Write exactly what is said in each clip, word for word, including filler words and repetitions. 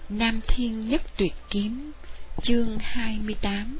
Nam Thiên Nhất Tuyệt Kiếm, chương hai mươi tám.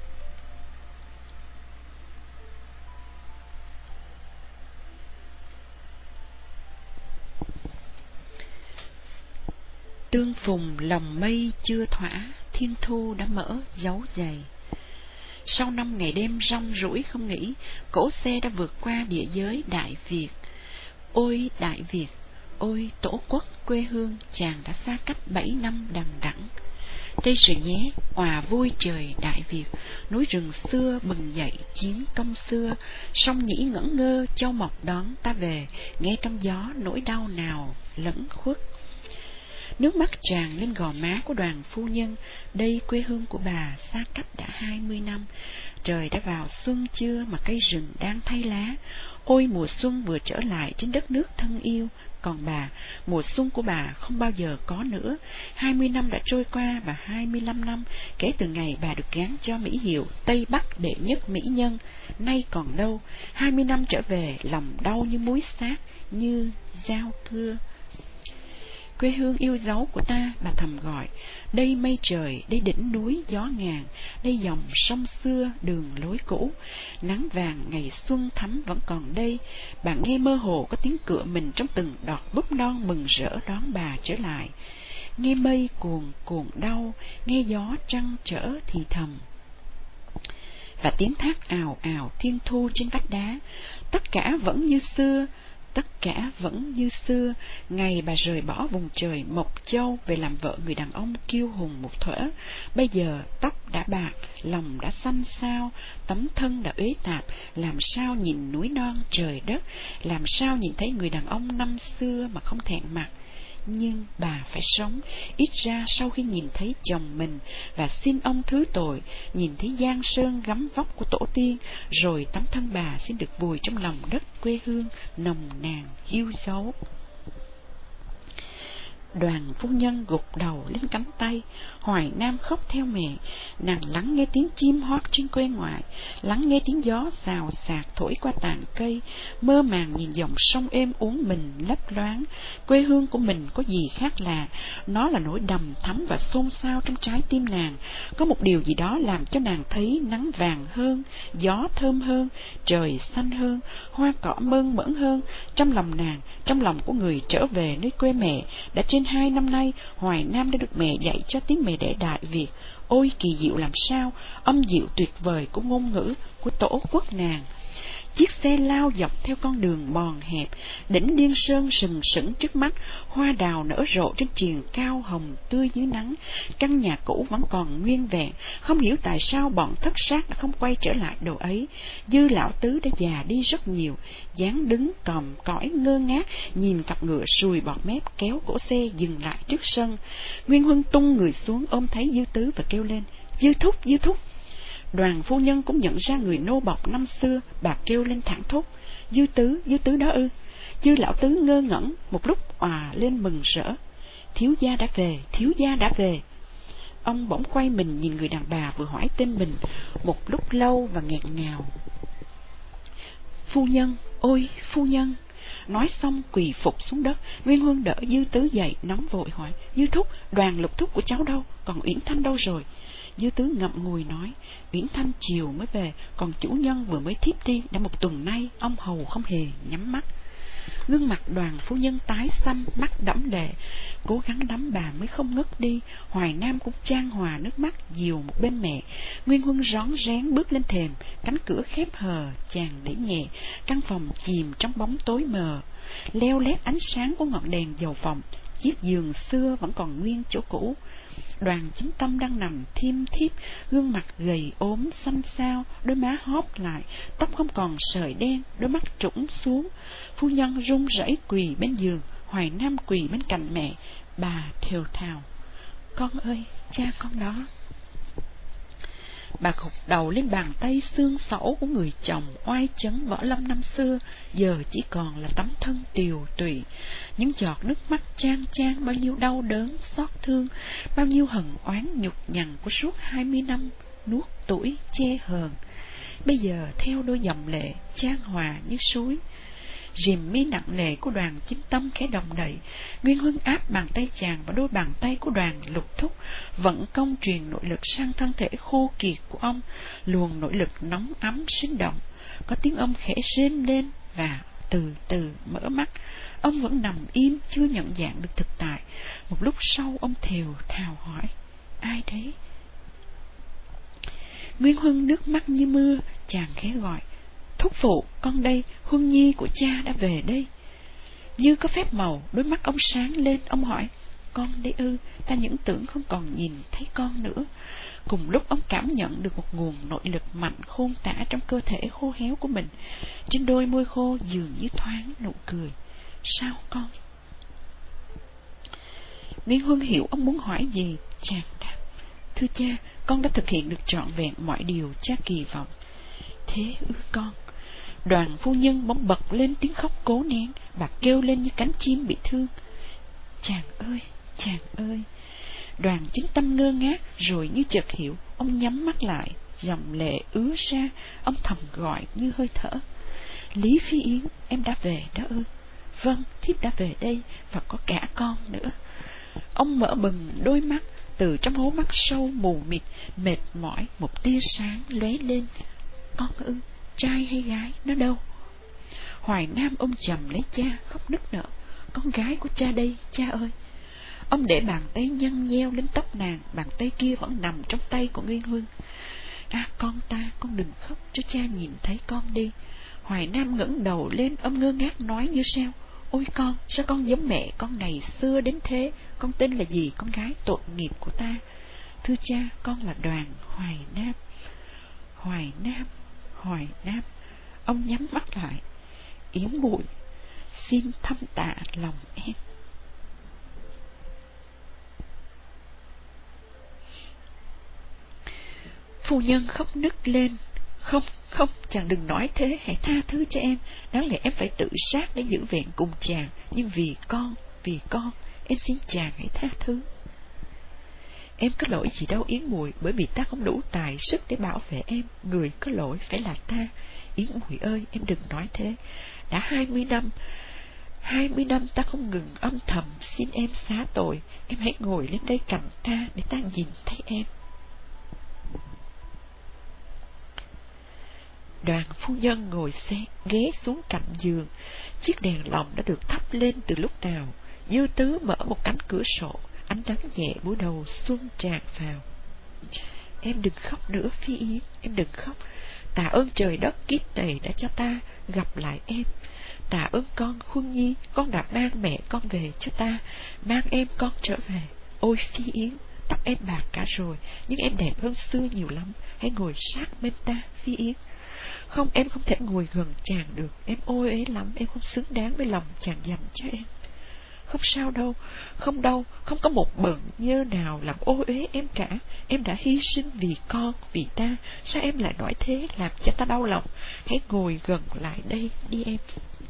Tương phùng lòng mây chưa thỏa, thiên thu đã mở dấu giày. Sau năm ngày đêm rong ruổi không nghỉ, cỗ xe đã vượt qua địa giới Đại Việt. Ôi Đại Việt, ôi tổ quốc quê hương, chàng đã xa cách bảy năm đằng đẵng. Đây rồi nhé, òa vui trời Đại Việt, núi rừng xưa bừng dậy chiến công xưa, sông nhĩ ngẩn ngơ châu mộc đón ta về, nghe trong gió nỗi đau nào lẫn khuất. Nước mắt tràn lên gò má của Đoàn phu nhân, đây quê hương của bà xa cách đã hai mươi năm. Trời đã vào xuân chưa mà cây rừng đang thay lá. Ôi mùa xuân vừa trở lại trên đất nước thân yêu. Còn bà, mùa xuân của bà không bao giờ có nữa. Hai mươi năm đã trôi qua và hai mươi lăm năm kể từ ngày bà được gán cho mỹ hiệu Tây Bắc đệ nhất mỹ nhân. Nay còn đâu, hai mươi năm trở về, lòng đau như muối xát, như dao cưa. Quê hương yêu dấu của ta, bà thầm gọi. Đây mây trời, đây đỉnh núi gió ngàn, đây dòng sông xưa đường lối cũ. Nắng vàng ngày xuân thắm vẫn còn đây. Bà nghe mơ hồ có tiếng cựa mình trong từng đọt búp non mừng rỡ đón bà trở lại. Nghe mây cuồn cuộn đau, nghe gió trăng trở thì thầm. Và tiếng thác ào ào thiên thu trên vách đá. Tất cả vẫn như xưa. Tất cả vẫn như xưa, ngày bà rời bỏ vùng trời Mộc Châu về làm vợ người đàn ông kiêu hùng một thuở. Bây giờ tóc đã bạc, lòng đã xanh xao, tấm thân đã uế tạp, làm sao nhìn núi non trời đất, làm sao nhìn thấy người đàn ông năm xưa mà không thẹn mặt. Nhưng bà phải sống, ít ra sau khi nhìn thấy chồng mình và xin ông thứ tội, nhìn thấy giang sơn gấm vóc của tổ tiên, rồi tấm thân bà xin được vùi trong lòng đất quê hương nồng nàn hiu dấu. Đoàn phu nhân gục đầu lên cánh tay, Hoài Nam khóc theo mẹ. Nàng lắng nghe tiếng chim hót trên quê ngoại, lắng nghe tiếng gió xào xạc thổi qua tàn cây, mơ màng nhìn dòng sông êm uốn mình lấp loáng. Quê hương của mình có gì khác lạ, nó là nỗi đầm thắm và xôn xao trong trái tim nàng. Có một điều gì đó làm cho nàng thấy nắng vàng hơn, gió thơm hơn, trời xanh hơn, hoa cỏ mơn mởn hơn. Trong lòng nàng, trong lòng của người trở về nơi quê mẹ, đã trên hai năm nay, Hoài Nam đã được mẹ dạy cho tiếng mẹ đẻ Đại Việt. Ôi kỳ diệu làm sao, âm diệu tuyệt vời của ngôn ngữ của tổ quốc nàng. Chiếc xe lao dọc theo con đường mòn hẹp, đỉnh Điên Sơn sừng sững trước mắt, hoa đào nở rộ trên triền cao hồng tươi dưới nắng. Căn nhà cũ vẫn còn nguyên vẹn, không hiểu tại sao bọn thất sát đã không quay trở lại đồ ấy. Dư lão tứ đã già đi rất nhiều, dáng đứng còm cõi ngơ ngác, nhìn cặp ngựa sùi bọt mép kéo cỗ xe dừng lại trước sân. Nguyên Huân tung người xuống ôm thấy Dư Tứ và kêu lên: Dư thúc, Dư thúc. Đoàn phu nhân cũng nhận ra người nô bộc năm xưa, bà kêu lên thẳng thốt: Dư Tứ, Dư Tứ đó ư? Dư lão tứ ngơ ngẩn, một lúc òa lên mừng rỡ: Thiếu gia đã về, thiếu gia đã về. Ông bỗng quay mình nhìn người đàn bà vừa hỏi tên mình một lúc lâu và nghẹn ngào: Phu nhân, ôi phu nhân. Nói xong quỳ phục xuống đất. Nguyên Huân đỡ Dư Tứ dậy, nóng vội hỏi: Dư thúc, Đoàn lục thúc của cháu đâu? Còn Uyển Thanh đâu rồi? Dư Tứ ngậm ngùi nói: Uyển Thanh chiều mới về, còn chủ nhân vừa mới thiếp đi, đã một tuần nay ông hầu không hề nhắm mắt. Gương mặt Đoàn phu nhân tái xăm, mắt đẫm lệ, cố gắng đắm bà mới không ngất đi. Hoài Nam cũng chan hòa nước mắt dìu một bên mẹ. Nguyên Huân rón rén bước lên thềm, cánh cửa khép hờ, chàng đẩy nhẹ. Căn phòng chìm trong bóng tối mờ, leo lét ánh sáng của ngọn đèn dầu phòng. Chiếc giường xưa vẫn còn nguyên chỗ cũ. Đoàn Chính Tâm đang nằm thiêm thiếp, gương mặt gầy ốm xanh xao, đôi má hóp lại, tóc không còn sợi đen, đôi mắt trũng xuống. Phu nhân run rẩy quỳ bên giường, Hoài Nam quỳ bên cạnh mẹ. Bà thều thào: Con ơi, cha con đó. Bà gục đầu lên bàn tay xương sẩu của người chồng oai chấn võ lâm năm xưa, giờ chỉ còn là tấm thân tiều tụy. Những giọt nước mắt chan chan bao nhiêu đau đớn, xót thương, bao nhiêu hận oán nhục nhằn của suốt hai mươi năm nuốt tuổi che hờn, bây giờ theo đôi dòng lệ chan hòa như suối. Rìm mi nặng nề của Đoàn Chinh Tâm khẽ động đậy. Nguyên Huân áp bàn tay chàng vào đôi bàn tay của Đoàn Lục Thúc, vận công truyền nội lực sang thân thể khô kiệt của ông. Luồng nội lực nóng ấm sinh động. Có tiếng ông khẽ rên lên và từ từ mở mắt. Ông vẫn nằm im, chưa nhận dạng được thực tại. Một lúc sau ông thều thào hỏi: ai đấy? Nguyên Huân nước mắt như mưa, chàng khẽ gọi: thúc phụ, con đây, Huân nhi của cha đã về đây. Như có phép màu, đôi mắt ông sáng lên, ông hỏi: con đây ư? Ta những tưởng không còn nhìn thấy con nữa. Cùng lúc ông cảm nhận được một nguồn nội lực mạnh khôn tả trong cơ thể khô héo của mình. Trên đôi môi khô dường như thoáng nụ cười. Sao con? Nguyên Huân hiểu ông muốn hỏi gì, chàng đáp: thưa cha, con đã thực hiện được trọn vẹn mọi điều cha kỳ vọng. Thế ư con? Đoàn phu nhân bỗng bật lên tiếng khóc cố nén, bà kêu lên như cánh chim bị thương: chàng ơi, chàng ơi! Đoàn Chinh Tâm ngơ ngác, rồi như chợt hiểu, ông nhắm mắt lại, dòng lệ ứa ra, ông thầm gọi như hơi thở: Lý Phi Yến, em đã về đó ư? Vâng, thiếp đã về đây, và có cả con nữa. Ông mở bừng đôi mắt, từ trong hố mắt sâu mù mịt, mệt mỏi, một tia sáng lóe lên. Con ư? Trai hay gái? Nó đâu? Hoài Nam ôm chầm lấy cha, khóc nức nở: con gái của cha đây, cha ơi! Ông để bàn tay nhăn nheo lên tóc nàng, bàn tay kia vẫn nằm trong tay của Nguyên Huân. À con ta, con đừng khóc, cho cha nhìn thấy con đi. Hoài Nam ngẩng đầu lên, ông ngơ ngác nói như sao: ôi con, sao con giống mẹ con ngày xưa đến thế? Con tên là gì, con gái tội nghiệp của ta? Thưa cha, con là Đoàn Hoài Nam. Hoài Nam, Hoài Nam. Ông nhắm mắt lại: Yến Bụi, xin thăm tạ lòng em. Phu nhân khóc nức lên: Không, không, chàng đừng nói thế, hãy tha thứ cho em. Đáng lẽ em phải tự sát để giữ vẹn cùng chàng, nhưng vì con, vì con, em xin chàng hãy tha thứ. Em có lỗi gì đâu Yến Muội, bởi vì ta không đủ tài sức để bảo vệ em. Người có lỗi phải là ta. Yến Muội ơi, em đừng nói thế. Đã hai mươi năm, hai mươi năm ta không ngừng âm thầm xin em xá tội. Em hãy ngồi lên đây cạnh ta để ta nhìn thấy em. Đoàn phu nhân ngồi xe ghé xuống cạnh giường. Chiếc đèn lồng đã được thắp lên từ lúc nào. Dư Tứ mở một cánh cửa sổ, ánh nắng nhẹ buổi đầu xuân tràn vào. Em đừng khóc nữa Phi Yến, em đừng khóc. Tạ ơn trời đất kiếp này đã cho ta gặp lại em. Tạ ơn con Huân nhi, con đã mang mẹ con về cho ta, mang em con trở về. Ôi Phi Yến, tóc em bạc cả rồi, nhưng em đẹp hơn xưa nhiều lắm. Hãy ngồi sát bên ta Phi Yến. Không, em không thể ngồi gần chàng được. Em ôi ế lắm, em không xứng đáng với lòng chàng dành cho em. Không sao đâu, không đâu, không có một bận nhơ nào làm ô uế em cả. Em đã hy sinh vì con, vì ta. Sao em lại nói thế, làm cho ta đau lòng? Hãy ngồi gần lại đây đi em.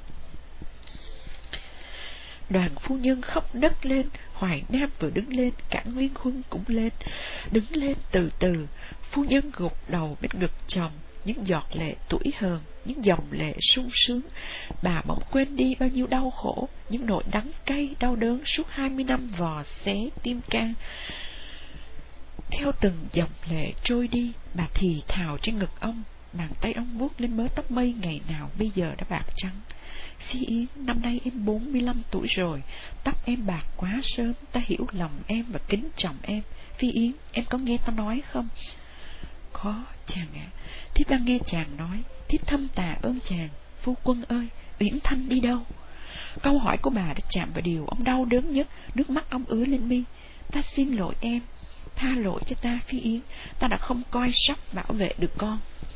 Đoàn phu nhân khóc nấc lên. Hoài Nam vừa đứng lên, cả Nguyên Huân cũng lên. Đứng lên từ từ. Phu nhân gục đầu bên ngực chồng, những giọt lệ tủi hờn, những dòng lệ sung sướng. Bà bỗng quên đi bao nhiêu đau khổ, những nỗi đắng cay đau đớn suốt hai mươi năm vò xé tim can. Theo từng dòng lệ trôi đi, bà thì thào trên ngực ông, bàn tay ông vuốt lên mớ tóc mây ngày nào bây giờ đã bạc trắng. Phi Yến, năm nay em bốn mươi lăm tuổi rồi, tóc em bạc quá sớm, ta hiểu lòng em và kính trọng em. Phi Yến, em có nghe ta nói không? Có, chàng ạ. À, thiếp đang nghe chàng nói. Thiếp thâm tạ ơn chàng. Phu quân ơi, Uyển Thanh đi đâu? Câu hỏi của bà đã chạm vào điều ông đau đớn nhất. Nước mắt ông ứa lên mi. Ta xin lỗi em, tha lỗi cho ta Phi Yến. Ta đã không coi sóc bảo vệ được con.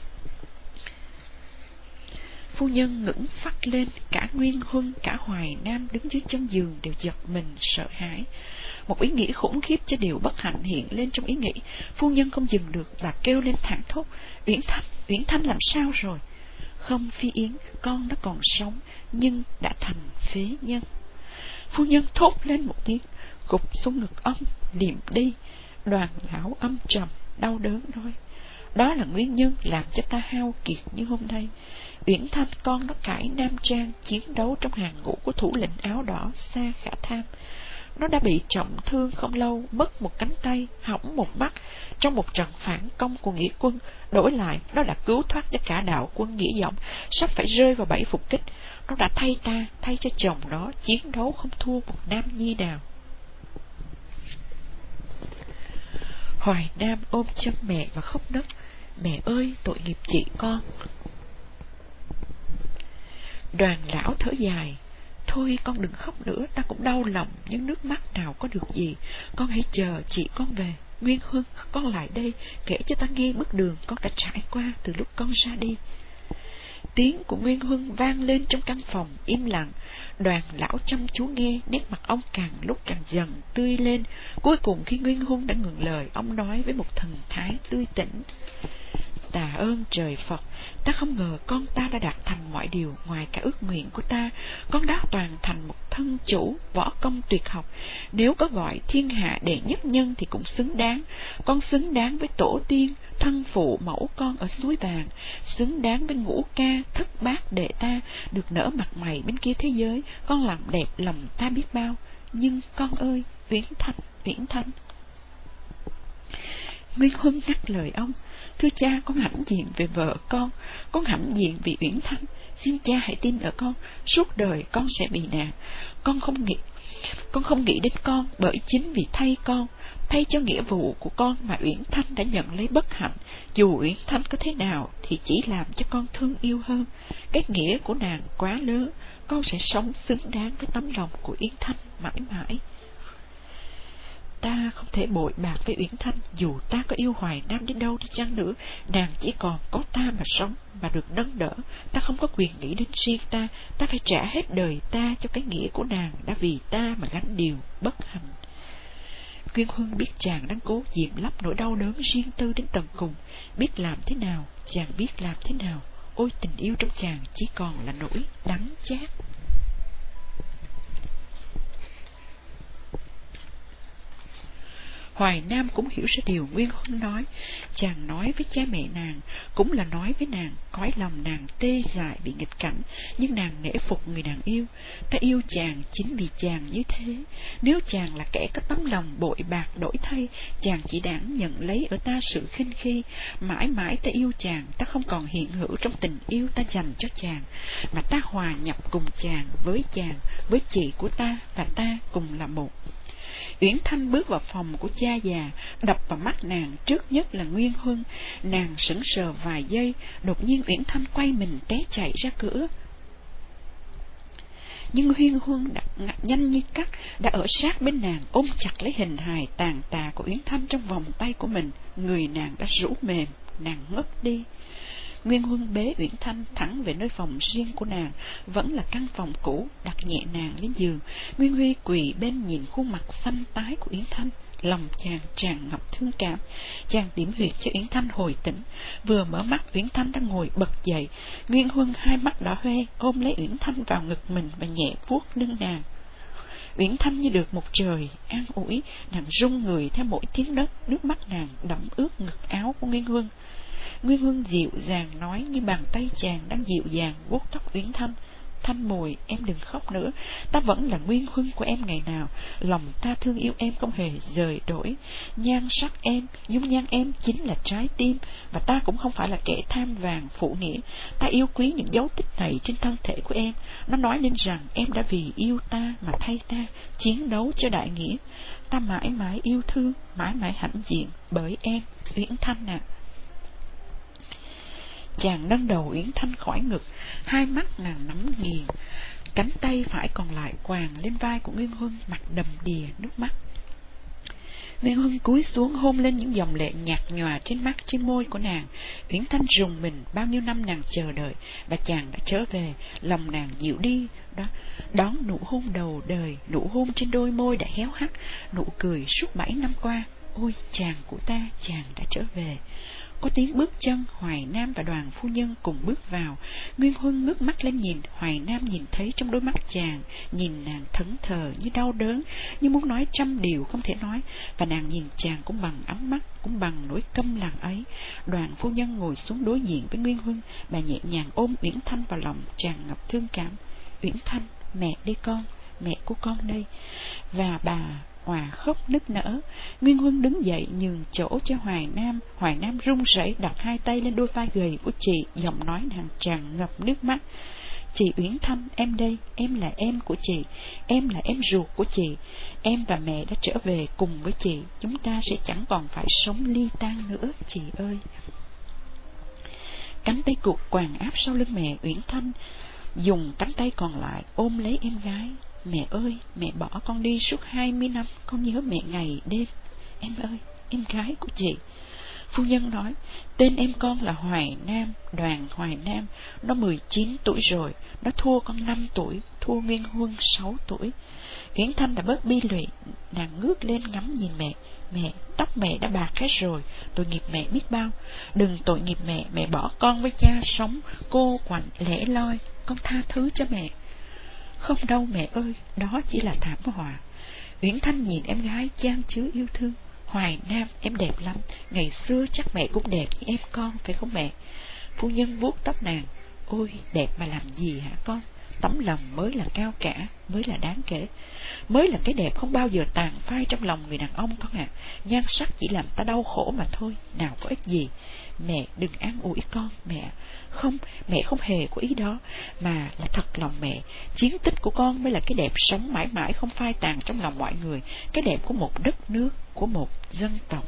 Phu nhân ngẩng phát lên. Cả Nguyên Huân, cả Hoài Nam đứng dưới chân giường đều giật mình sợ hãi. Một ý nghĩ khủng khiếp cho điều bất hạnh hiện lên trong ý nghĩ. Phu nhân không dừng được, bà kêu lên thảng thốt: Uyển Thanh, Uyển Thanh làm sao rồi? Không Phi Yến, con nó còn sống, nhưng đã thành phế nhân. Phu nhân thốt lên một tiếng, gục xuống ngực ông, liệm đi. Đoàn lão âm trầm, đau đớn nói: Đó là nguyên nhân làm cho ta hao kiệt như hôm nay. Uyển Thanh con nó cải nam trang chiến đấu trong hàng ngũ của thủ lĩnh áo đỏ Sa Khả Tham. Nó đã bị trọng thương không lâu, mất một cánh tay, hỏng một mắt trong một trận phản công của nghĩa quân. Đổi lại, nó đã cứu thoát cho cả đạo quân Nghĩa Dõng sắp phải rơi vào bẫy phục kích. Nó đã thay ta, thay cho chồng nó chiến đấu không thua một nam nhi nào. Hoài Nam ôm chân mẹ và khóc nấc. Mẹ ơi, tội nghiệp chị con. Đoàn lão thở dài. Thôi con đừng khóc nữa, ta cũng đau lòng, nhưng nước mắt nào có được gì. Con hãy chờ chị con về. Nguyên Huân, con lại đây, kể cho ta nghe bước đường con đã trải qua từ lúc con ra đi. Tiếng của Nguyên Huân vang lên trong căn phòng im lặng. Đoàn lão chăm chú nghe, nét mặt ông càng lúc càng dần tươi lên. Cuối cùng khi Nguyên Huân đã ngừng lời, ông nói với một thần thái tươi tỉnh. Tạ ơn trời Phật, ta không ngờ con ta đã đạt thành mọi điều ngoài cả ước nguyện của ta. Con đã toàn thành một thân chủ, võ công tuyệt học. Nếu có gọi thiên hạ đệ nhất nhân thì cũng xứng đáng. Con xứng đáng với tổ tiên, thân phụ mẫu con ở suối vàng, xứng đáng với ngũ ca, thất bát đệ ta, được nở mặt mày bên kia thế giới. Con làm đẹp lòng ta biết bao. Nhưng con ơi, Uyển Thanh, Uyển Thanh. Nguyên Huân ngắt lời ông. Thưa cha, con hãnh diện về vợ con, con hãnh diện vì Uyển Thanh. Xin cha hãy tin ở con, suốt đời con sẽ bị nạn. Con không nghĩ, con không nghĩ đến con, bởi chính vì thay con, thay cho nghĩa vụ của con mà Uyển Thanh đã nhận lấy bất hạnh. Dù Uyển Thanh có thế nào thì chỉ làm cho con thương yêu hơn. Cái nghĩa của nàng quá lớn, con sẽ sống xứng đáng với tấm lòng của Uyển Thanh mãi mãi. Ta không thể bội bạc với Uyển Thanh, dù ta có yêu Hoài Nam đến đâu đi chăng nữa, nàng chỉ còn có ta mà sống, mà được nâng đỡ. Ta không có quyền nghĩ đến riêng ta, ta phải trả hết đời ta cho cái nghĩa của nàng đã vì ta mà gánh điều bất hạnh. Nguyên Huân biết chàng đang cố diệm lấp nỗi đau đớn riêng tư đến tận cùng, biết làm thế nào, chàng biết làm thế nào. Ôi, tình yêu trong chàng chỉ còn là nỗi đắng chát. Hoài Nam cũng hiểu ra điều Nguyên Huân nói. Chàng nói với cha mẹ nàng, cũng là nói với nàng. Cõi lòng nàng tê dại bị nghịch cảnh, nhưng nàng nể phục người nàng yêu. Ta yêu chàng chính vì chàng như thế. Nếu chàng là kẻ có tấm lòng bội bạc đổi thay, chàng chỉ đáng nhận lấy ở ta sự khinh khi. Mãi mãi ta yêu chàng, ta không còn hiện hữu trong tình yêu ta dành cho chàng, mà ta hòa nhập cùng chàng, với chàng, với chị của ta và ta cùng là một. Uyển Thanh bước vào phòng của cha già, đập vào mắt nàng trước nhất là Nguyên Huân. Nàng sững sờ vài giây, đột nhiên Uyển Thanh quay mình té chạy ra cửa. Nhưng Nguyên Huân đã nhanh như cắt đã ở sát bên nàng, ôm chặt lấy hình hài tàn tà của Uyển Thanh trong vòng tay của mình. Người nàng đã rũ mềm, nàng ngất đi. Nguyên Huân bế Uyển Thanh thẳng về nơi phòng riêng của nàng, vẫn là căn phòng cũ, đặt nhẹ nàng lên giường. Nguyên Huy quỳ bên nhìn khuôn mặt xanh tái của Uyển Thanh, lòng chàng tràn ngập thương cảm. Chàng điểm huyệt cho Uyển Thanh hồi tỉnh. Vừa mở mắt, Uyển Thanh đã ngồi bật dậy. Nguyên Huân hai mắt đỏ hoe, ôm lấy Uyển Thanh vào ngực mình và nhẹ vuốt lưng nàng. Uyển Thanh như được một trời an ủi, nàng run người theo mỗi tiếng đất, nước mắt nàng đẫm ướt ngực áo của Nguyên Huân. Nguyên Huân dịu dàng nói, như bàn tay chàng đang dịu dàng vuốt tóc Uyển Thanh. Thanh Mùi, em đừng khóc nữa, ta vẫn là Nguyên Huân của em ngày nào. Lòng ta thương yêu em không hề rời đổi. Nhan sắc em, dung nhan em chính là trái tim, và ta cũng không phải là kẻ tham vàng phụ nghĩa. Ta yêu quý những dấu tích này trên thân thể của em. Nó nói lên rằng em đã vì yêu ta mà thay ta chiến đấu cho đại nghĩa. Ta mãi mãi yêu thương, mãi mãi hãnh diện bởi em, Uyển Thanh ạ. À. Chàng nâng đầu Uyển Thanh khỏi ngực, hai mắt nàng nắm nghiền, cánh tay phải còn lại quàng lên vai của Nguyên Huân, mặt đầm đìa nước mắt. Nguyên Huân cúi xuống hôn lên những dòng lệ nhạt nhòa trên mắt, trên môi của nàng. Uyển Thanh rùng mình, bao nhiêu năm nàng chờ đợi, và chàng đã trở về. Lòng nàng dịu đi, đó đón nụ hôn đầu đời, nụ hôn trên đôi môi đã héo hắt, nụ cười suốt bảy năm qua. Ôi chàng của ta, chàng đã trở về. Có tiếng bước chân, Hoài Nam và Đoàn phu nhân cùng bước vào. Nguyên Huân ngước mắt lên nhìn, Hoài Nam nhìn thấy trong đôi mắt chàng, nhìn nàng thẫn thờ như đau đớn, như muốn nói trăm điều không thể nói, và nàng nhìn chàng cũng bằng ánh mắt, cũng bằng nỗi câm lặng ấy. Đoàn phu nhân ngồi xuống đối diện với Nguyên Huân, bà nhẹ nhàng ôm Uyển Thanh vào lòng, tràn ngập thương cảm. Uyển Thanh, mẹ đây con, mẹ của con đây. Và bà Hòa khóc nức nở. Nguyên Huân đứng dậy nhường chỗ cho Hoài Nam. Hoài Nam run rẩy đặt hai tay lên đôi vai gầy của chị, giọng nói nàng tràn ngập nước mắt. Chị Uyển Thanh, em đây, em là em của chị, em là em ruột của chị. Em và mẹ đã trở về cùng với chị, chúng ta sẽ chẳng còn phải sống ly tan nữa, chị ơi. Cánh tay cụt quàng áp sau lưng mẹ, Uyển Thanh dùng cánh tay còn lại ôm lấy em gái. Mẹ ơi, mẹ bỏ con đi suốt hai mươi năm, con nhớ mẹ ngày đêm. Em ơi, em gái của chị. Phu nhân nói, tên em con là Hoài Nam, Đoàn Hoài Nam. Nó mười chín tuổi rồi, nó thua con năm tuổi, thua Nguyên Huân sáu tuổi. Uyển Thanh đã bớt bi lụy, nàng ngước lên ngắm nhìn mẹ. Mẹ, tóc mẹ đã bạc hết rồi, tội nghiệp mẹ biết bao. Đừng tội nghiệp mẹ, mẹ bỏ con với cha sống cô quạnh lẻ loi, con tha thứ cho mẹ. Không đâu mẹ ơi, đó chỉ là thảm họa. Uyển Thanh nhìn em gái chan chứa yêu thương. Hoài Nam, em đẹp lắm, ngày xưa chắc mẹ cũng đẹp như em con, phải không mẹ? Phu nhân vuốt tóc nàng. Ôi, đẹp mà làm gì hả con? Tấm lòng mới là cao cả, mới là đáng kể, mới là cái đẹp không bao giờ tàn phai trong lòng người đàn ông con ạ. À. Nhan sắc chỉ làm ta đau khổ mà thôi, nào có ích gì. Mẹ đừng an ủi con, mẹ. Không, mẹ không hề có ý đó, mà là thật lòng mẹ. Chiến tích của con mới là cái đẹp sống mãi mãi không phai tàn trong lòng mọi người, cái đẹp của một đất nước, của một dân tộc.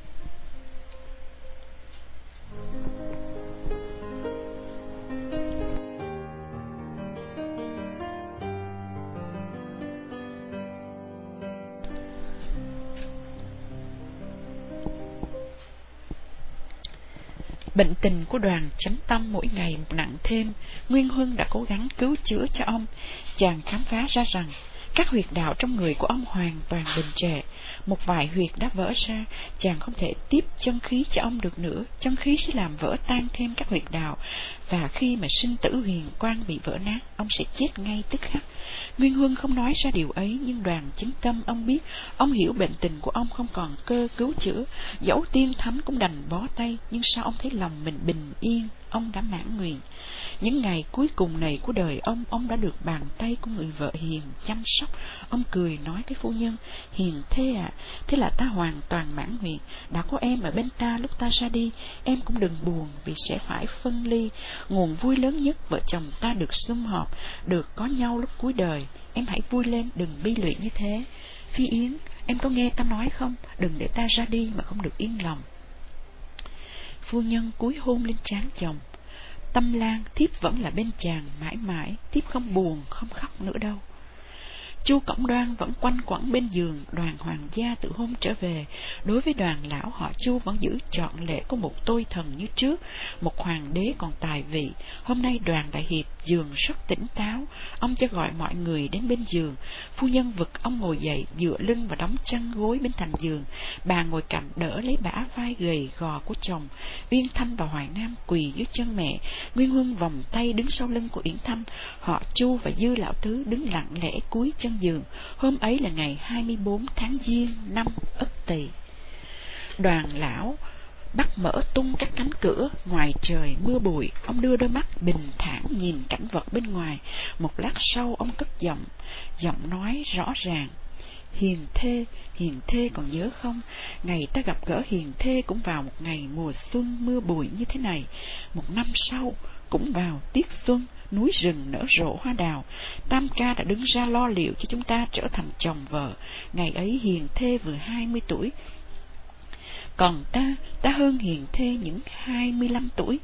Bệnh tình của Đoàn Chánh Tâm mỗi ngày một nặng thêm. Nguyên Huân đã cố gắng cứu chữa cho ông. Chàng khám phá ra rằng các huyệt đạo trong người của ông hoàn toàn đình trệ. Một vài huyệt đã vỡ ra, chàng không thể tiếp chân khí cho ông được nữa. Chân khí sẽ làm vỡ tan thêm các huyệt đạo, và khi mà sinh tử huyền quang bị vỡ nát, ông sẽ chết ngay tức khắc. Nguyên Huân không nói ra điều ấy, nhưng Đoàn Chính Tâm ông biết, ông hiểu bệnh tình của ông không còn cơ cứu chữa. Dẫu tiên thánh cũng đành bó tay, nhưng sao ông thấy lòng mình bình yên, ông đã mãn nguyện. Những ngày cuối cùng này của đời ông, ông đã được bàn tay của người vợ hiền chăm sóc. Ông cười nói với phu nhân, Hiền thế à, thế là ta hoàn toàn mãn nguyện. Đã có em ở bên ta lúc ta ra đi, em cũng đừng buồn vì sẽ phải phân ly. Nguồn vui lớn nhất vợ chồng ta được sum họp, được có nhau lúc cuối đời. Em hãy vui lên, đừng bi lụy như thế. Phi Yến, em có nghe ta nói không? Đừng để ta ra đi mà không được yên lòng. Phu nhân cúi hôn lên trán chồng. Tâm Lan, thiếp vẫn là bên chàng mãi mãi, thiếp không buồn, không khóc nữa đâu. Chu Cẩm Đoan vẫn quanh quẩn bên giường Đoàn hoàng gia từ hôm trở về. Đối với Đoàn lão, họ Chu vẫn giữ trọn lễ của một tôi thần như trước, một hoàng đế còn tài vị. Hôm nay Đoàn đại hiệp giường rất tỉnh táo, ông cho gọi mọi người đến bên giường. Phu nhân vực ông ngồi dậy, dựa lưng và đóng chân gối bên thành giường. Bà ngồi cạnh đỡ lấy bả vai gầy gò của chồng. Uyển Thanh và Hoài Nam quỳ dưới chân mẹ. Nguyên Huân vòng tay đứng sau lưng của Uyển Thanh. Họ Chu và Dư lão tứ đứng lặng lẽ cúi chân giường. Hôm ấy là ngày hai mươi bốn tháng Giêng năm Ất Tỵ. Đoàn lão bắt mở tung các cánh cửa. Ngoài trời mưa bụi, ông đưa đôi mắt bình thản nhìn cảnh vật bên ngoài. Một lát sau ông cất giọng, giọng nói rõ ràng. Hiền thê, hiền thê còn nhớ không? Ngày ta gặp gỡ hiền thê cũng vào một ngày mùa xuân mưa bụi như thế này. Một năm sau, cũng vào tiết xuân, núi rừng nở rộ hoa đào. Tam ca đã đứng ra lo liệu cho chúng ta trở thành chồng vợ. Ngày ấy hiền thê vừa hai mươi tuổi, còn ta, ta hơn hiền thê những hai mươi lăm tuổi.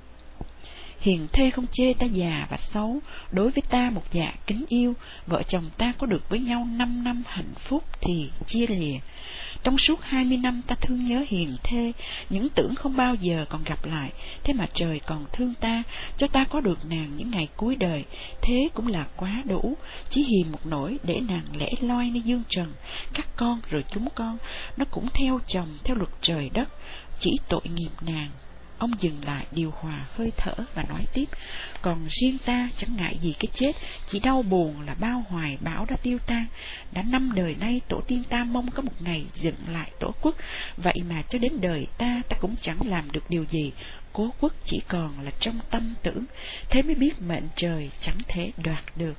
Hiền thê không chê ta già và xấu, đối với ta một dạ kính yêu. Vợ chồng ta có được với nhau năm năm hạnh phúc thì chia lìa. Trong suốt hai mươi năm ta thương nhớ hiền thê, những tưởng không bao giờ còn gặp lại, thế mà trời còn thương ta, cho ta có được nàng những ngày cuối đời. Thế cũng là quá đủ, chỉ hiềm một nỗi để nàng lẻ loi nơi dương trần. Các con rồi chúng con, nó cũng theo chồng theo luật trời đất, chỉ tội nghiệp nàng. Ông dừng lại điều hòa hơi thở và nói tiếp: còn riêng ta chẳng ngại gì cái chết, chỉ đau buồn là bao hoài bão đã tiêu tan. Đã năm đời nay tổ tiên ta mong có một ngày dựng lại tổ quốc, vậy mà cho đến đời ta ta cũng chẳng làm được điều gì. Cố quốc chỉ còn là trong tâm tưởng, thế mới biết mệnh trời chẳng thể đoạt được.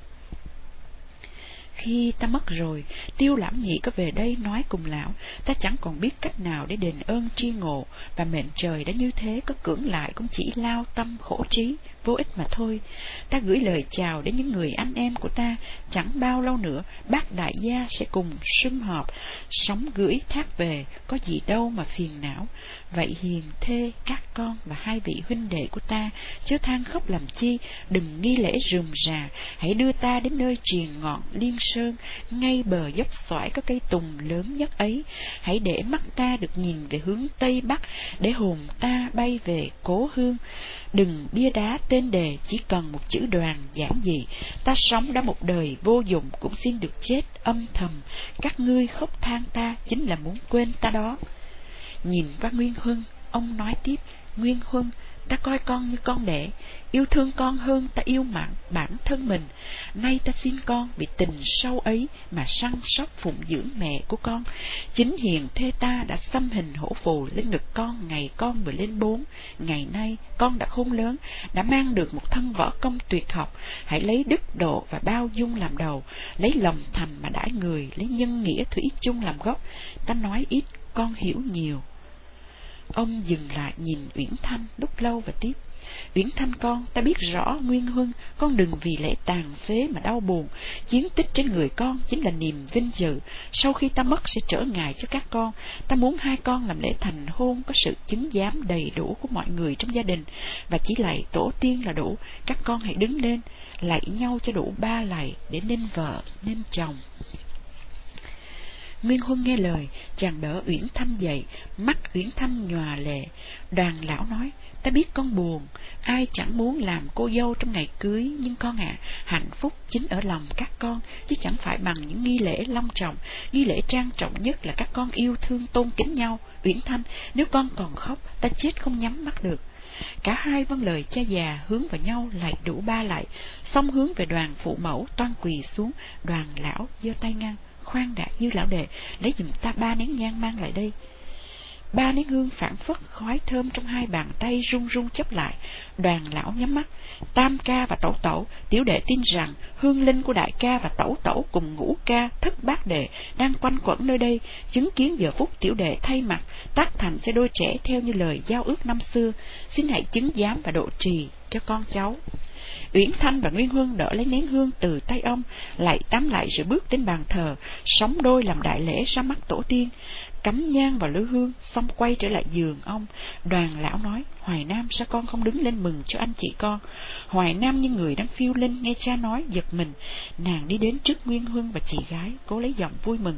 Khi ta mất rồi, Tiêu Lãm Nhị có về đây nói cùng lão, ta chẳng còn biết cách nào để đền ơn tri ngộ, và mệnh trời đã như thế, có cưỡng lại cũng chỉ lao tâm khổ trí, vô ích mà thôi. Ta gửi lời chào đến những người anh em của ta, chẳng bao lâu nữa bác đại gia sẽ cùng sum họp, sống gửi thác về, có gì đâu mà phiền não. Vậy hiền thê, các con và hai vị huynh đệ của ta, chớ than khóc làm chi, đừng nghi lễ rườm rà, hãy đưa ta đến nơi triền ngọn Liên Sơn, ngay bờ dốc xoải có cây tùng lớn nhất ấy. Hãy để mắt ta được nhìn về hướng Tây Bắc, để hồn ta bay về cố hương. Đừng bia đá tên đề, chỉ cần một chữ Đoàn giản dị. Ta sống đã một đời vô dụng, cũng xin được chết âm thầm. Các ngươi khóc than ta chính là muốn quên ta đó. Nhìn qua Nguyên Huân, ông nói tiếp: Nguyên Huân, ta coi con như con đẻ, yêu thương con hơn ta yêu mạng bản thân mình. Nay ta xin con vì tình sâu ấy mà săn sóc phụng dưỡng mẹ của con. Chính hiền thê ta đã xăm hình hổ phù lên ngực con ngày con vừa lên bốn. Ngày nay con đã khôn lớn, đã mang được một thân võ công tuyệt học. Hãy lấy đức độ và bao dung làm đầu, lấy lòng thành mà đãi người, lấy nhân nghĩa thủy chung làm gốc. Ta nói ít, con hiểu nhiều. Ông dừng lại nhìn Uyển Thanh lúc lâu và tiếp: Uyển Thanh con, ta biết rõ Nguyên Huân, con đừng vì lẽ tàn phế mà đau buồn. Chiến tích trên người con chính là niềm vinh dự, sau khi ta mất sẽ trở ngại cho các con. Ta muốn hai con làm lễ thành hôn có sự chứng giám đầy đủ của mọi người trong gia đình, và chỉ lạy tổ tiên là đủ. Các con hãy đứng lên, lạy nhau cho đủ ba lạy để nên vợ nên chồng. Nguyên Huân nghe lời, chàng đỡ Uyển Thanh dậy, mắt Uyển Thanh nhòa lệ. Đoàn lão nói: ta biết con buồn, ai chẳng muốn làm cô dâu trong ngày cưới, nhưng con ạ, à, hạnh phúc chính ở lòng các con, chứ chẳng phải bằng những nghi lễ long trọng. Nghi lễ trang trọng nhất là các con yêu thương tôn kính nhau. Uyển Thanh, nếu con còn khóc, ta chết không nhắm mắt được. Cả hai vâng lời cha già, hướng vào nhau lạy đủ ba lạy, xong hướng về Đoàn phụ mẫu toan quỳ xuống. Đoàn lão giơ tay ngăn: khoan đã, Như lão đệ, lấy giùm ta ba nén nhang mang lại đây. Ba nén hương phảng phất khói thơm trong hai bàn tay run run chấp lại. Đoàn lão nhắm mắt: Tam ca và tẩu tẩu, tiểu đệ tin rằng hương linh của đại ca và tẩu tẩu cùng ngũ ca, thất bát đệ đang quanh quẩn nơi đây, chứng kiến giờ phút tiểu đệ thay mặt tác thành cho đôi trẻ theo như lời giao ước năm xưa. Xin hãy chứng giám và độ trì cho con cháu. Uyển Thanh và Nguyên Huân đỡ lấy nén hương từ tay ông, lại tám lại rồi bước đến bàn thờ, sóng đôi làm đại lễ ra mắt tổ tiên, cắm nhang vào lư hương, xong quay trở lại giường ông. Đoàn lão nói: Hoài Nam, sao con không đứng lên mừng cho anh chị con? Hoài Nam như người đang phiêu linh, nghe cha nói giật mình, nàng đi đến trước Nguyên Huân và chị gái, cố lấy giọng vui mừng: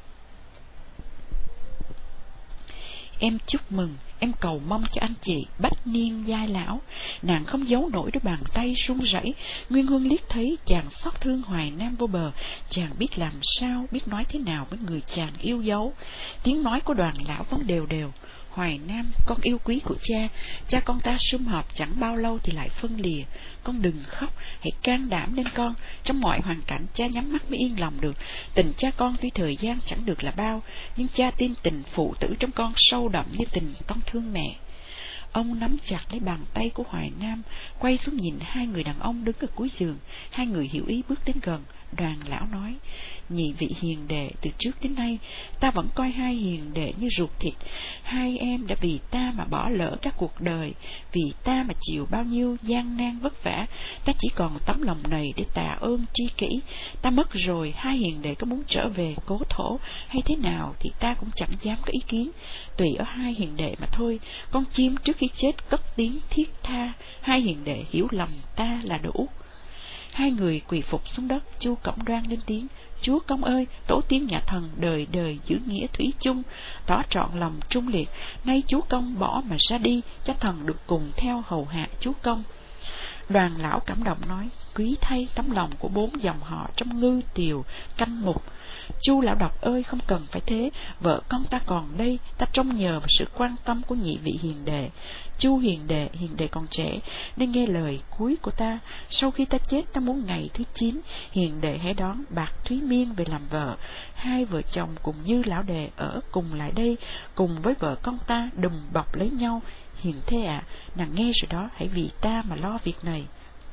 Em chúc mừng, em cầu mong cho anh chị bách niên giai lão. Nàng không giấu nổi đôi bàn tay run rẩy. Nguyên Huân liếc thấy chàng xót thương Hoài Nam vô bờ, chàng biết làm sao, biết nói thế nào với người chàng yêu dấu. Tiếng nói của Đoàn lão vẫn đều đều: Hoài Nam, con yêu quý của cha, cha con ta sum họp chẳng bao lâu thì lại phân lìa. Con đừng khóc, hãy can đảm lên con. Trong mọi hoàn cảnh cha nhắm mắt mới yên lòng được. Tình cha con tuy thời gian chẳng được là bao, nhưng cha tin tình phụ tử trong con sâu đậm như tình con thương mẹ. Ông nắm chặt lấy bàn tay của Hoài Nam, quay xuống nhìn hai người đàn ông đứng ở cuối giường. Hai người hiểu ý bước đến gần. Đoàn lão nói: Nhị vị hiền đệ, từ trước đến nay ta vẫn coi hai hiền đệ như ruột thịt. Hai em đã vì ta mà bỏ lỡ các cuộc đời, vì ta mà chịu bao nhiêu gian nan vất vả. Ta chỉ còn tấm lòng này để tạ ơn tri kỷ. Ta mất rồi, hai hiền đệ có muốn trở về cố thổ hay thế nào thì ta cũng chẳng dám có ý kiến, tùy ở hai hiền đệ mà thôi. Con chim trước khi chết cất tiếng thiết tha, hai hiền đệ hiểu lòng ta là đủ. Hai người quỳ phục xuống đất. Chu Cẩm Đoan lên tiếng: Chúa Công ơi, tổ tiên nhà thần đời đời giữ nghĩa thủy chung, tỏ trọn lòng trung liệt. Nay Chúa Công bỏ mà ra đi, cho thần được cùng theo hầu hạ Chúa Công. Đoàn lão cảm động nói: Quý thay tấm lòng của bốn dòng họ trong Ngư, Tiều, Canh, Mục. Chu lão độc ơi, không cần phải thế, vợ con ta còn đây, ta trông nhờ vào sự quan tâm của nhị vị hiền đệ. Chu hiền đệ, hiền đệ còn trẻ nên nghe lời cuối của ta. Sau khi ta chết, ta muốn ngày thứ chín hiền đệ hãy đón Bạc Thúy Miên về làm vợ. Hai vợ chồng cùng Dư lão đệ ở cùng lại đây, cùng với vợ con ta đùm bọc lấy nhau. Hiền thê ạ, à, nàng nghe rồi đó, hãy vì ta mà lo việc này.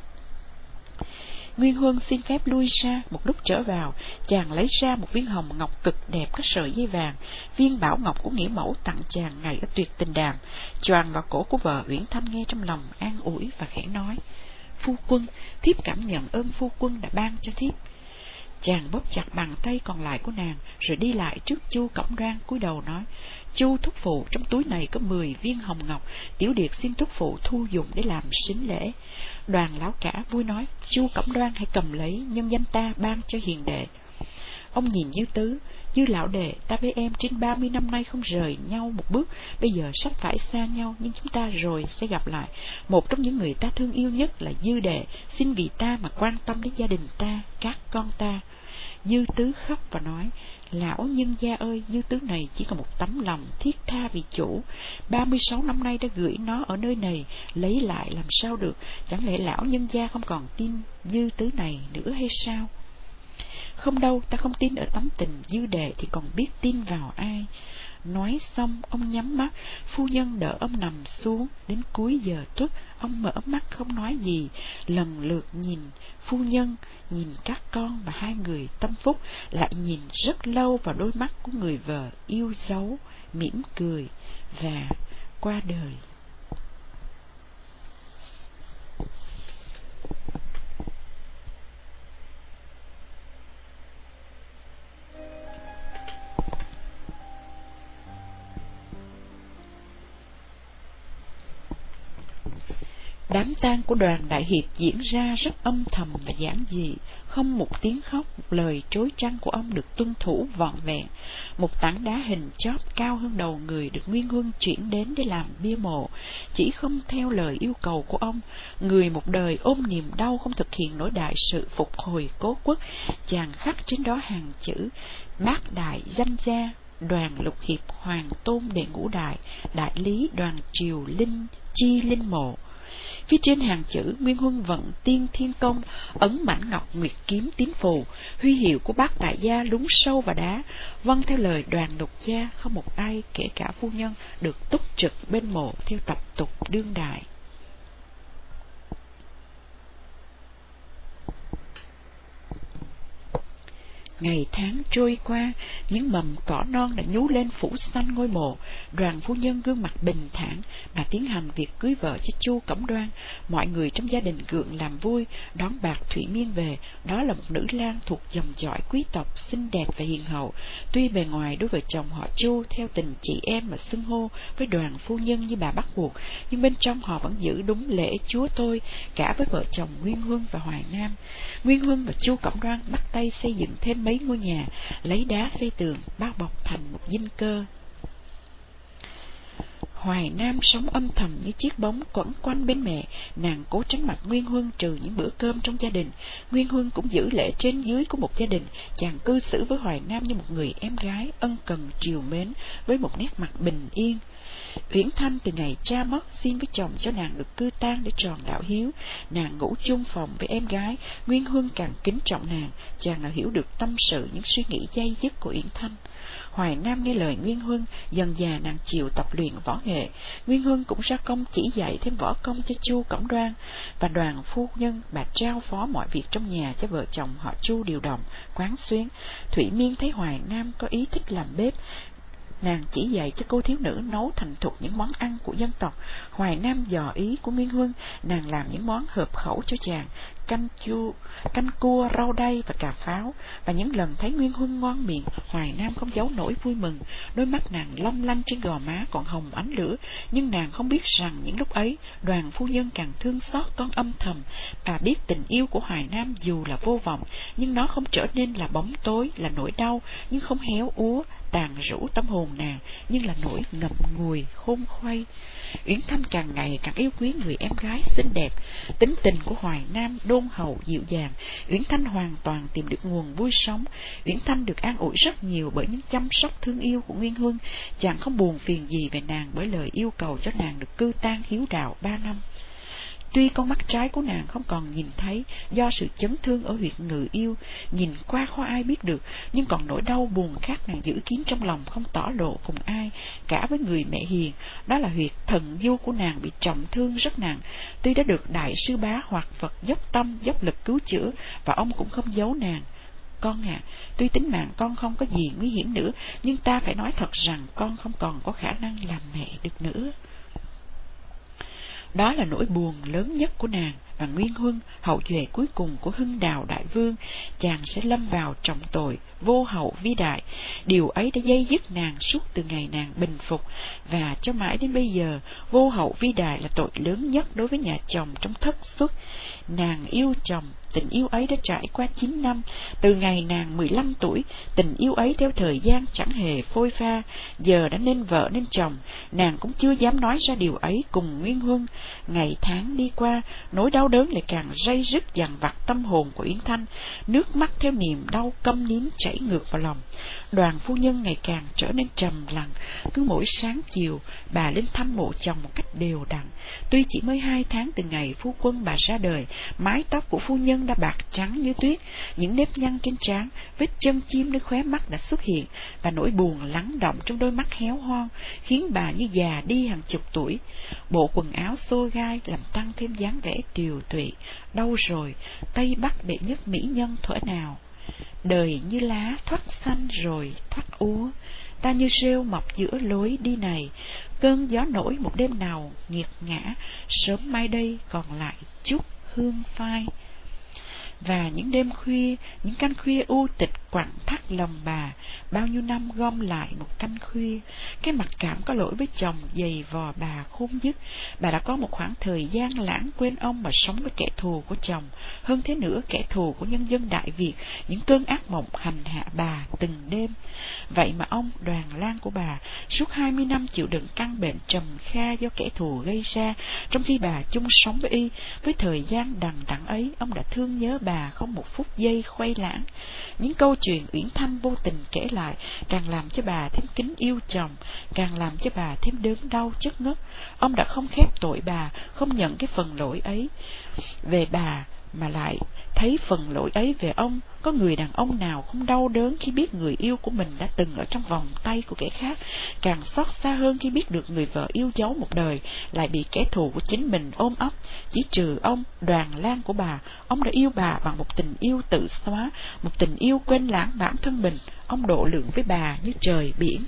Nguyên Huân xin phép lui ra. Một lúc trở vào, chàng lấy ra một viên hồng ngọc cực đẹp có sợi dây vàng, viên bảo ngọc của nghĩa mẫu tặng chàng ngày ở tuyệt tình đàm. Choàng vào cổ của vợ, Uyển Thanh nghe trong lòng an ủi và khẽ nói: Phu quân, thiếp cảm nhận ơn phu quân đã ban cho thiếp. Chàng bóp chặt bàn tay còn lại của nàng, rồi đi lại trước Chu Cẩm Đoan cúi đầu nói: Chu thúc phụ, trong túi này có mười viên hồng ngọc, tiểu điệt xin thúc phụ thu dùng để làm sính lễ. Đoàn lão cả vui nói: Chu Cẩm Đoan hãy cầm lấy, nhân danh ta ban cho hiền đệ. Ông nhìn Dư Tứ: Dư lão đệ, ta với em trên ba mươi năm nay không rời nhau một bước, bây giờ sắp phải xa nhau, nhưng chúng ta rồi sẽ gặp lại. Một trong những người ta thương yêu nhất là Dư đệ, xin vì ta mà quan tâm đến gia đình ta, các con ta. Dư Tứ khóc và nói: Lão nhân gia ơi, Dư Tứ này chỉ có một tấm lòng thiết tha vì chủ, ba mươi sáu năm nay đã gửi nó ở nơi này, lấy lại làm sao được? Chẳng lẽ lão nhân gia không còn tin Dư Tứ này nữa hay sao? Không đâu, ta không tin ở tấm tình Dư đệ thì còn biết tin vào ai. Nói xong, ông nhắm mắt, phu nhân đỡ ông nằm xuống. Đến cuối giờ tuất, ông mở mắt không nói gì, lần lượt nhìn phu nhân, nhìn các con và hai người tâm phúc, lại nhìn rất lâu vào đôi mắt của người vợ yêu dấu, mỉm cười và qua đời. Đám tang của Đoàn đại hiệp diễn ra rất âm thầm và giản dị, không một tiếng khóc, một lời trối trăng của ông được tuân thủ vọn vẹn. Một tảng đá hình chóp cao hơn đầu người được Nguyên Huân chuyển đến để làm bia mộ, chỉ không theo lời yêu cầu của ông. Người một đời ôm niềm đau không thực hiện nổi đại sự phục hồi cố quốc, chàng khắc trên đó hàng chữ: Bác đại danh gia, Đoàn lục hiệp hoàng tôn đệ ngũ đại, đại lý Đoàn triều linh chi linh mộ. Phía trên hàng chữ Nguyên Huân vận tiên thiên công, ấn mãnh ngọc nguyệt kiếm tím phù, huy hiệu của bác đại gia lún sâu vào đá. Vâng theo lời Đoàn lục gia, không một ai kể cả phu nhân được túc trực bên mộ theo tập tục đương đại. Ngày tháng trôi qua, những mầm cỏ non đã nhú lên phủ xanh ngôi mộ. Đoàn phu nhân gương mặt bình thản mà tiến hành việc cưới vợ cho Chu Cẩm Đoan. Mọi người trong gia đình gượng làm vui, đón Bạc Thúy Miên về. Đó là một nữ lang thuộc dòng dõi quý tộc, xinh đẹp và hiền hậu. Tuy bề ngoài đối với chồng họ Chu theo tình chị em mà xưng hô với Đoàn phu nhân như bà bắt buộc, nhưng bên trong họ vẫn giữ đúng lễ chúa tôi, cả với vợ chồng Nguyên Huân và Hoài Nam. Nguyên Huân và Chu Cẩm Đoan bắt tay xây dựng thêm mấy ngôi nhà, lấy đá xây tường, bao bọc thành một dinh cơ. Hoài Nam sống âm thầm như chiếc bóng quẩn quanh bên mẹ, nàng cố tránh mặt Nguyên Huân trừ những bữa cơm trong gia đình. Nguyên Huân cũng giữ lễ trên dưới của một gia đình, chàng cư xử với Hoài Nam như một người em gái ân cần trìu mến, với một nét mặt bình yên. Uyển Thanh từ ngày cha mất xin với chồng cho nàng được cư tang để tròn đạo hiếu. Nàng ngủ chung phòng với em gái, Nguyên Huân càng kính trọng nàng, chàng nào hiểu được tâm sự những suy nghĩ day dứt của Uyển Thanh. Hoài Nam nghe lời Nguyên Huân, dần dà nàng chịu tập luyện võ nghệ. Nguyên Huân cũng ra công chỉ dạy thêm võ công cho Chu Cẩm Đoan, và Đoàn phu nhân bà trao phó mọi việc trong nhà cho vợ chồng họ Chu điều động, quán xuyến. Thủy Miên thấy Hoài Nam có ý thích làm bếp, Nàng chỉ dạy cho cô thiếu nữ nấu thành thục những món ăn của dân tộc. Hoài Nam dò ý của Nguyên Huân, nàng làm những món hợp khẩu cho chàng, canh chua, canh cua, rau đay và cà pháo. Và những lần thấy Nguyên Huân ngon miệng, Hoài Nam không giấu nổi vui mừng. Đôi mắt nàng long lanh trên gò má còn hồng ánh lửa, nhưng nàng không biết rằng những lúc ấy Đoàn phu nhân càng thương xót con âm thầm. Bà biết tình yêu của Hoài Nam dù là vô vọng, nhưng nó không trở nên là bóng tối, là nỗi đau, nhưng không héo úa tàn rũ tâm hồn nàng, nhưng là nỗi ngậm ngùi khôn khoay. Uyển Thanh càng ngày càng yêu quý người em gái xinh đẹp. Tính tình của Hoài Nam đôn hậu dịu dàng, Uyển Thanh hoàn toàn tìm được nguồn vui sống. Uyển Thanh được an ủi rất nhiều bởi những chăm sóc thương yêu của Nguyên Huân. Chàng không buồn phiền gì về nàng bởi lời yêu cầu cho nàng được cư tang hiếu đạo ba năm. Tuy con mắt trái của nàng không còn nhìn thấy do sự chấn thương ở huyệt ngự yêu, nhìn qua khó ai biết được, nhưng còn nỗi đau buồn khác nàng giữ kín trong lòng không tỏ lộ cùng ai, cả với người mẹ hiền. Đó là huyệt thần du của nàng bị trọng thương rất nặng. Tuy đã được đại sư bá hoặc Phật dốc tâm dốc lực cứu chữa, và ông cũng không giấu nàng: con à, tuy tính mạng con không có gì nguy hiểm nữa, nhưng ta phải nói thật rằng con không còn có khả năng làm mẹ được nữa. Đó là nỗi buồn lớn nhất của nàng. Và Nguyên Huân, hậu duệ cuối cùng của Hưng Đào đại vương, chàng sẽ lâm vào trọng tội vô hậu vi đại. Điều ấy đã dây dứt nàng suốt từ ngày nàng bình phục, và cho mãi đến bây giờ, vô hậu vi đại là tội lớn nhất đối với nhà chồng trong thất xuất. Nàng yêu chồng, tình yêu ấy đã trải qua chín năm, từ ngày nàng mười lăm tuổi. Tình yêu ấy theo thời gian chẳng hề phôi pha, giờ đã nên vợ nên chồng, nàng cũng chưa dám nói ra điều ấy cùng Nguyên Huân. Ngày tháng đi qua, nỗi đau đớn lại càng ray rứt dằn vặt tâm hồn của Uyển Thanh, nước mắt theo niềm đau câm nín chảy ngược vào lòng. Đoàn phu nhân ngày càng trở nên trầm lặng, cứ mỗi sáng chiều bà lên thăm mộ chồng một cách đều đặn. Tuy chỉ mới hai tháng từ ngày phu quân bà ra đời, mái tóc của phu nhân đã bạc trắng như tuyết, những nếp nhăn trên trán, vết chân chim nơi khóe mắt đã xuất hiện, và nỗi buồn lắng động trong đôi mắt héo hon khiến bà như già đi hàng chục tuổi. Bộ quần áo xô gai làm tăng thêm dáng vẻ tiều tụy. Đâu rồi Tây Bắc đệ nhất mỹ nhân thuở nào? Đời như lá thoát xanh rồi thoát úa, ta như rêu mọc giữa lối đi này. Cơn gió nổi một đêm nào nghiệt ngã, sớm mai đây còn lại chút hương phai. Và những đêm khuya, những canh khuya u tịch quặn thắt lòng bà, bao nhiêu năm gom lại một canh khuya. Cái mặc cảm có lỗi với chồng dày vò bà khôn dứt. Bà đã có một khoảng thời gian lãng quên ông mà sống với kẻ thù của chồng, hơn thế nữa kẻ thù của nhân dân Đại Việt, những cơn ác mộng hành hạ bà từng đêm. Vậy mà ông Đoàn Lang của bà suốt hai mươi năm chịu đựng căn bệnh trầm kha do kẻ thù gây ra, trong khi bà chung sống với y. Với thời gian đằng đẵng ấy, ông đã thương nhớ bà không một phút giây khuây lãng. Những câu chuyện Uyển Thanh vô tình kể lại càng làm cho bà thêm kính yêu chồng, càng làm cho bà thêm đớn đau chất ngất. Ông đã không khép tội bà, không nhận cái phần lỗi ấy về bà, mà lại thấy phần lỗi ấy về ông. Có người đàn ông nào không đau đớn khi biết người yêu của mình đã từng ở trong vòng tay của kẻ khác, càng xót xa hơn khi biết được người vợ yêu dấu một đời lại bị kẻ thù của chính mình ôm ấp. Chỉ trừ ông Đoàn Lang của bà, ông đã yêu bà bằng một tình yêu tự xóa, một tình yêu quên lãng bản thân mình. Ông độ lượng với bà như trời biển.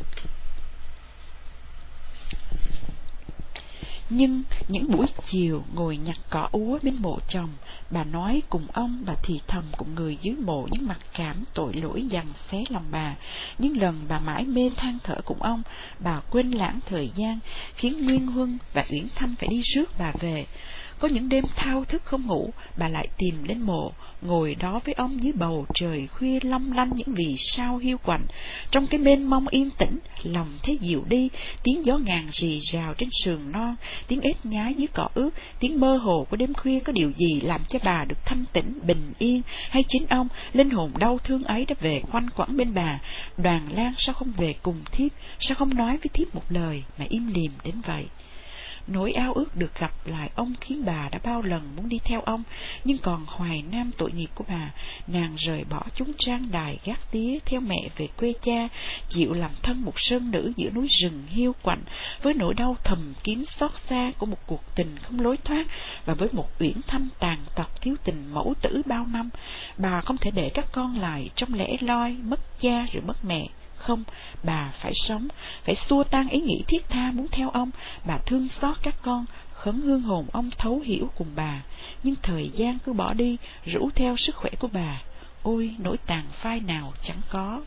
Nhưng những buổi chiều ngồi nhặt cỏ úa bên mộ chồng, bà nói cùng ông, bà thì thầm cùng người dưới mộ những mặc cảm tội lỗi giằng xé lòng bà. Những lần bà mãi mê than thở cùng ông, bà quên lãng thời gian, khiến Nguyên Huân và Uyển Thanh phải đi rước bà về. Có những đêm thao thức không ngủ, bà lại tìm đến mộ, ngồi đó với ông dưới bầu trời khuya long lanh những vì sao hiu quạnh. Trong cái mênh mông yên tĩnh, lòng thấy dịu đi, tiếng gió ngàn rì rào trên sườn non, tiếng ếch nhái dưới cỏ ướt, tiếng mơ hồ của đêm khuya có điều gì làm cho bà được thanh tĩnh, bình yên, hay chính ông, linh hồn đau thương ấy đã về quanh quẩn bên bà. Đoàn Lang sao không về cùng thiếp, sao không nói với thiếp một lời mà im lìm đến vậy? Nỗi ao ước được gặp lại ông khiến bà đã bao lần muốn đi theo ông. Nhưng còn Hoài Nam tội nghiệp của bà, nàng rời bỏ chúng trang đài gác tía theo mẹ về quê cha, chịu làm thân một sơn nữ giữa núi rừng hiu quạnh, với nỗi đau thầm kín xót xa của một cuộc tình không lối thoát, và với một Uyển Thanh tàn tật thiếu tình mẫu tử bao năm. Bà không thể để các con lại trong lẻ loi, mất cha rồi mất mẹ, Không, bà phải sống, phải xua tan ý nghĩ thiết tha muốn theo ông. Bà thương xót các con, khấn hương hồn ông thấu hiểu cùng bà. Nhưng thời gian cứ bỏ đi, rũ theo sức khỏe của bà. Ôi, nỗi tàn phai nào chẳng có.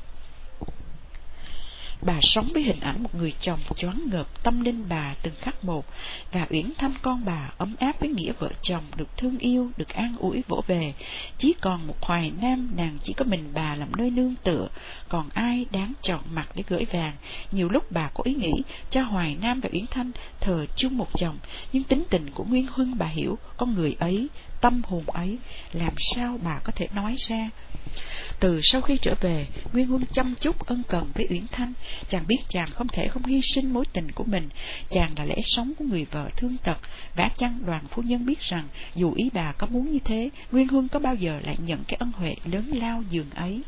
Bà sống với hình ảnh một người chồng choáng ngợp tâm linh bà từng khắc một, và Uyển Thanh con bà ấm áp với nghĩa vợ chồng, được thương yêu, được an ủi vỗ về. Chỉ còn một Hoài Nam, nàng chỉ có mình bà làm nơi nương tựa, còn ai đáng chọn mặt để gửi vàng. Nhiều lúc bà có ý nghĩ cho Hoài Nam và Uyển Thanh thờ chung một chồng, nhưng tính tình của Nguyên Huân bà hiểu, con người ấy, tâm hồn ấy, làm sao bà có thể nói ra. Từ sau khi trở về, Nguyên Huân chăm chút ân cần với Uyển Thanh. Chàng biết chàng không thể không hy sinh mối tình của mình. Chàng là lẽ sống của người vợ thương tật. Vả chăng Đoàn phu nhân biết rằng dù ý bà có muốn như thế, Nguyên Huân có bao giờ lại nhận cái ân huệ lớn lao dường ấy.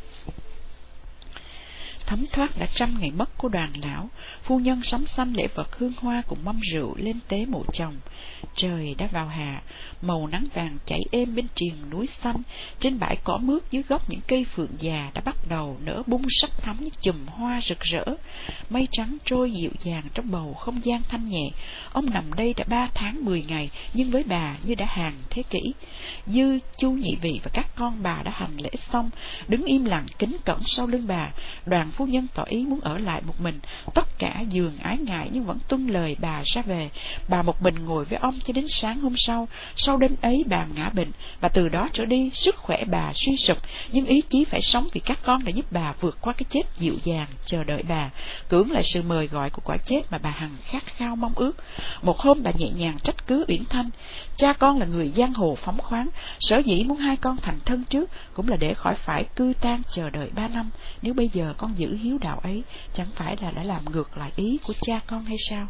Thấm thoát đã trăm ngày mất của Đoàn lão, phu nhân sắm xanh lễ vật hương hoa cùng mâm rượu lên tế mộ chồng. Trời đã vào hạ, màu nắng vàng chảy êm bên triền núi xanh, trên bãi cỏ mướt dưới gốc những cây phượng già đã bắt đầu nở bung sắc thắm những chùm hoa rực rỡ. Mây trắng trôi dịu dàng trong bầu không gian thanh nhẹ. Ông nằm đây đã ba tháng mười ngày, nhưng với bà như đã hàng thế kỷ. Dư, Chu nhị vị và các con bà đã hành lễ xong, đứng im lặng kính cẩn sau lưng bà. Đoàn phu nhân tỏ ý muốn ở lại một mình, tất cả giường ái ngại nhưng vẫn tuân lời bà ra về. Bà một mình ngồi với ông cho đến sáng hôm sau. Sau đêm ấy bà ngã bệnh, và từ đó trở đi sức khỏe bà suy sụp, nhưng ý chí phải sống vì các con đã giúp bà vượt qua cái chết dịu dàng chờ đợi bà, cưỡng lại sự mời gọi của quả chết mà bà hằng khát khao mong ước. Một hôm bà nhẹ nhàng trách cứ Uyển Thanh: cha con là người giang hồ phóng khoáng, sở dĩ muốn hai con thành thân trước cũng là để khỏi phải cư tang chờ đợi ba năm. Nếu bây giờ con giữ hiếu đạo ấy, chẳng phải là đã làm ngược lại ý của cha con hay sao?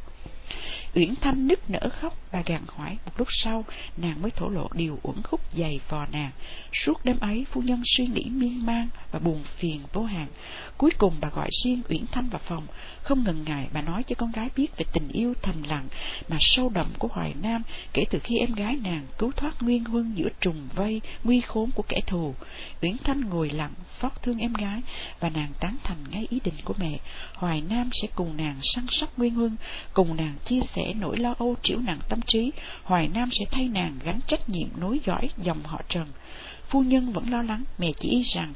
Uyển Thanh nức nở khóc. Bà gàn hỏi. Một lúc sau nàng mới thổ lộ điều uẩn khúc dày vò nàng. Suốt đêm ấy phu nhân suy nghĩ miên man và buồn phiền vô hạn. Cuối cùng bà gọi riêng Uyển Thanh vào phòng. Không ngần ngại bà nói cho con gái biết về tình yêu thầm lặng mà sâu đậm của Hoài Nam kể từ khi em gái nàng cứu thoát Nguyên Huân giữa trùng vây nguy khốn của kẻ thù. Uyển Thanh ngồi lặng xót thương em gái, và nàng tán thành ngay ý định của mẹ. Hoài Nam sẽ cùng nàng săn sóc Nguyên Huân, cùng nàng chia sẻ nỗi lo âu triểu nặng tâm trí. Hoài Nam sẽ thay nàng gánh trách nhiệm nối dõi dòng họ Trần. Phu nhân vẫn lo lắng, mẹ chỉ ý rằng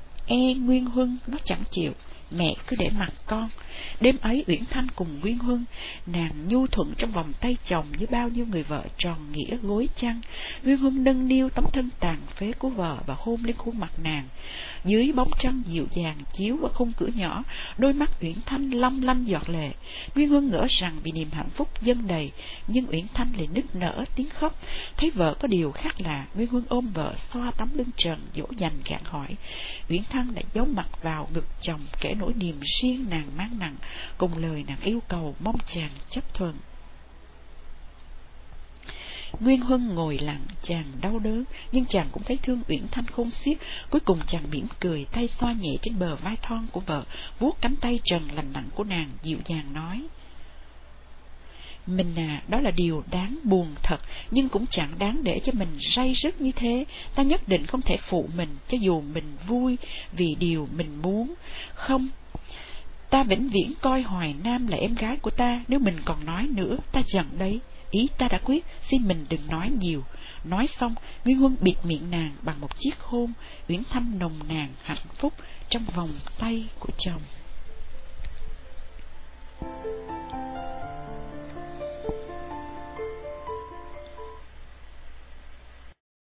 e Nguyên Huân nó chẳng chịu, mẹ cứ để mặc con. Đêm ấy Uyển Thanh cùng Nguyên Huân, nàng nhu thuận trong vòng tay chồng với bao nhiêu người vợ tròn nghĩa gối chăn. Nguyên Huân nâng niu tấm thân tàn phế của vợ và hôn lên khuôn mặt nàng. Dưới bóng trăng dịu dàng chiếu qua khung cửa nhỏ, đôi mắt Uyển Thanh long lanh giọt lệ. Nguyên Huân ngỡ rằng vì niềm hạnh phúc dâng đầy, nhưng Uyển Thanh lại nức nở tiếng khóc. Thấy vợ có điều khác lạ, Nguyên Huân ôm vợ xoa tấm lưng trần dỗ dành gạn hỏi. Uyển Thanh đã giấu mặt vào ngực chồng kể nỗi niềm riêng nàng mang nặng, cùng lời nàng yêu cầu mong chàng chấp thuận. Nguyên Huân ngồi lặng, chàng đau đớn, nhưng chàng cũng thấy thương Uyển Thanh khôn xiết. Cuối cùng chàng mỉm cười, tay xoa nhẹ trên bờ vai thon của vợ, vuốt cánh tay trần lành lặn của nàng, dịu dàng nói: mình à, đó là điều đáng buồn thật, nhưng cũng chẳng đáng để cho mình ray rứt như thế. Ta nhất định không thể phụ mình, cho dù mình vui vì điều mình muốn. Không, ta vĩnh viễn coi Hoài Nam là em gái của ta. Nếu mình còn nói nữa, ta giận đấy. Ý ta đã quyết, xin mình đừng nói nhiều. Nói xong, Nguyên Huân bịt miệng nàng bằng một chiếc hôn. Uyển Thanh nồng nàn hạnh phúc trong vòng tay của chồng.